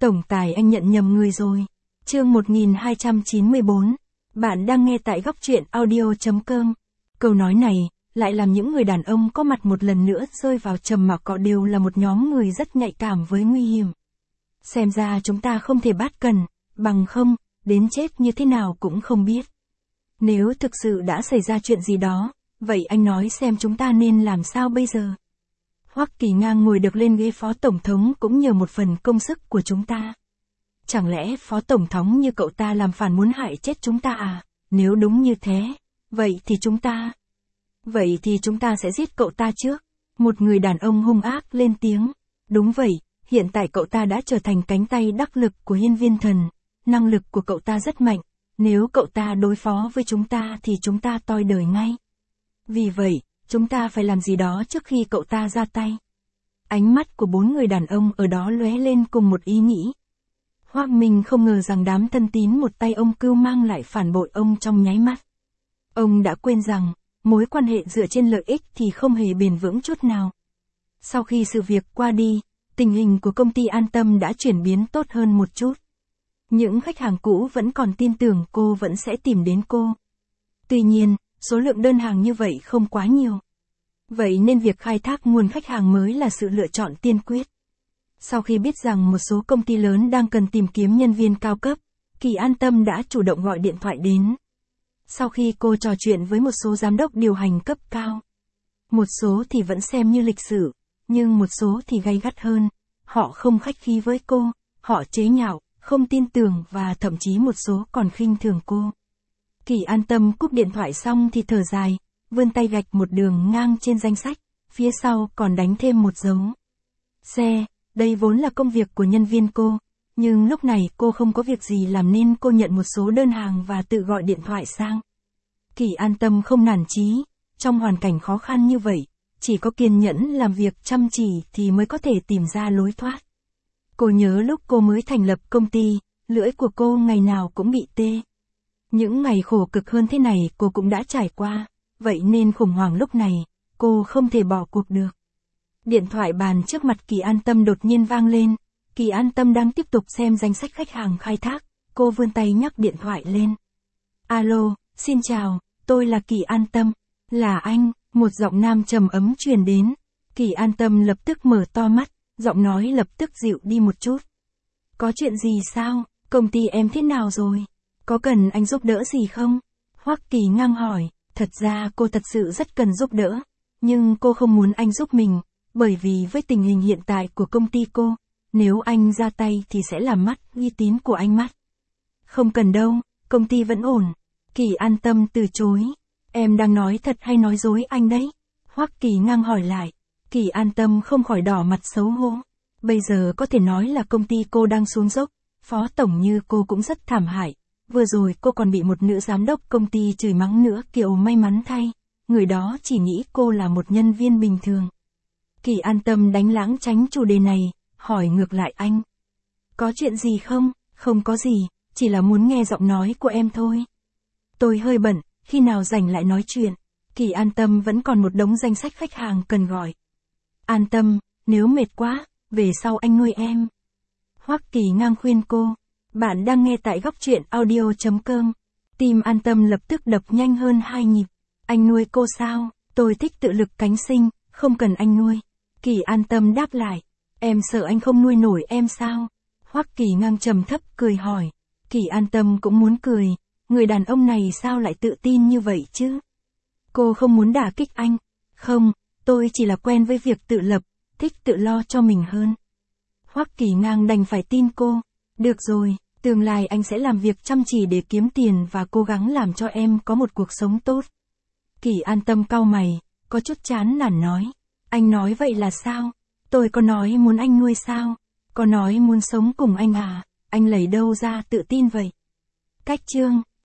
Tổng tài anh nhận nhầm người rồi. Chương 1294. Bạn đang nghe tại góc truyện audio.com. Câu nói này lại làm những người đàn ông có mặt một lần nữa rơi vào trầm mặc. Họ đều là một nhóm người rất nhạy cảm với nguy hiểm. Xem ra chúng ta không thể bắt cần, bằng không, đến chết như thế nào cũng không biết. Nếu thực sự đã xảy ra chuyện gì đó, vậy anh nói xem chúng ta nên làm sao bây giờ? Hoắc Kỳ Ngang ngồi được lên ghế phó tổng thống cũng nhờ một phần công sức của chúng ta. Chẳng lẽ phó tổng thống như cậu ta làm phản muốn hại chết chúng ta à? Nếu đúng như thế, vậy thì chúng ta sẽ giết cậu ta trước. Một người đàn ông hung ác lên tiếng. Đúng vậy, hiện tại cậu ta đã trở thành cánh tay đắc lực của Hiên Viên Thần. Năng lực của cậu ta rất mạnh. Nếu cậu ta đối phó với chúng ta thì chúng ta toi đời ngay. Vì vậy, chúng ta phải làm gì đó trước khi cậu ta ra tay. Ánh mắt của bốn người đàn ông ở đó lóe lên cùng một ý nghĩ. Hoắc Minh không ngờ rằng đám thân tín một tay ông Cưu Mang lại phản bội ông trong nháy mắt. Ông đã quên rằng, mối quan hệ dựa trên lợi ích thì không hề bền vững chút nào. Sau khi sự việc qua đi, tình hình của công ty An Tâm đã chuyển biến tốt hơn một chút. Những khách hàng cũ vẫn còn tin tưởng cô vẫn sẽ tìm đến cô. Tuy nhiên, số lượng đơn hàng như vậy không quá nhiều. Vậy nên việc khai thác nguồn khách hàng mới là sự lựa chọn tiên quyết. Sau khi biết rằng một số công ty lớn đang cần tìm kiếm nhân viên cao cấp, Kỳ An Tâm đã chủ động gọi điện thoại đến. Sau khi cô trò chuyện với một số giám đốc điều hành cấp cao, một số thì vẫn xem như lịch sự, nhưng một số thì gay gắt hơn. Họ không khách khí với cô, họ chế nhạo, không tin tưởng và thậm chí một số còn khinh thường cô. Kỳ An Tâm cúp điện thoại xong thì thở dài, vươn tay gạch một đường ngang trên danh sách, phía sau còn đánh thêm một dấu. Xe, đây vốn là công việc của nhân viên cô, nhưng lúc này cô không có việc gì làm nên cô nhận một số đơn hàng và tự gọi điện thoại sang. Kỳ An Tâm không nản chí, trong hoàn cảnh khó khăn như vậy, chỉ có kiên nhẫn làm việc chăm chỉ thì mới có thể tìm ra lối thoát. Cô nhớ lúc cô mới thành lập công ty, lưỡi của cô ngày nào cũng bị tê. Những ngày khổ cực hơn thế này cô cũng đã trải qua, vậy nên khủng hoảng lúc này, cô không thể bỏ cuộc được. Điện thoại bàn trước mặt Kỳ An Tâm đột nhiên vang lên. Kỳ An Tâm đang tiếp tục xem danh sách khách hàng khai thác, cô vươn tay nhấc điện thoại lên. Alo, xin chào, tôi là Kỳ An Tâm. Là anh, một giọng nam trầm ấm truyền đến. Kỳ An Tâm lập tức mở to mắt, giọng nói lập tức dịu đi một chút. Có chuyện gì sao, công ty em thế nào rồi? Có cần anh giúp đỡ gì không? Hoắc Kỳ Ngang hỏi, thật ra cô thật sự rất cần giúp đỡ, nhưng cô không muốn anh giúp mình, bởi vì với tình hình hiện tại của công ty cô, nếu anh ra tay thì sẽ làm mất uy tín của anh mất. Không cần đâu, công ty vẫn ổn. Kỳ An Tâm từ chối. Em đang nói thật hay nói dối anh đấy? Hoắc Kỳ Ngang hỏi lại. Kỳ An Tâm không khỏi đỏ mặt xấu hổ. Bây giờ có thể nói là công ty cô đang xuống dốc, phó tổng như cô cũng rất thảm hại. Vừa rồi cô còn bị một nữ giám đốc công ty chửi mắng nữa, kiểu may mắn thay, người đó chỉ nghĩ cô là một nhân viên bình thường. Kỳ An Tâm đánh lảng tránh chủ đề này, hỏi ngược lại anh. Có chuyện gì không? Không có gì, chỉ là muốn nghe giọng nói của em thôi. Tôi hơi bận, khi nào rảnh lại nói chuyện. Kỳ An Tâm vẫn còn một đống danh sách khách hàng cần gọi. An Tâm, nếu mệt quá, về sau anh nuôi em. Hoắc Kỳ Ngang khuyên cô. Bạn đang nghe tại góc truyện audio.com. Tim An Tâm lập tức đập nhanh hơn 2 nhịp. Anh nuôi cô sao? Tôi thích tự lực cánh sinh, không cần anh nuôi. Kỳ An Tâm đáp lại. Em sợ anh không nuôi nổi em sao? Hoắc Kỳ Ngang trầm thấp cười hỏi. Kỳ An Tâm cũng muốn cười. Người đàn ông này sao lại tự tin như vậy chứ? Cô không muốn đả kích anh. Không, tôi chỉ là quen với việc tự lập, thích tự lo cho mình hơn. Hoắc Kỳ Ngang đành phải tin cô. Được rồi, tương lai anh sẽ làm việc chăm chỉ để kiếm tiền và cố gắng làm cho em có một cuộc sống tốt. Kỳ An Tâm cau mày, có chút chán nản nói. Anh nói vậy là sao? Tôi có nói muốn anh nuôi sao? Có nói muốn sống cùng anh à? Anh lấy đâu ra tự tin vậy? Cách chương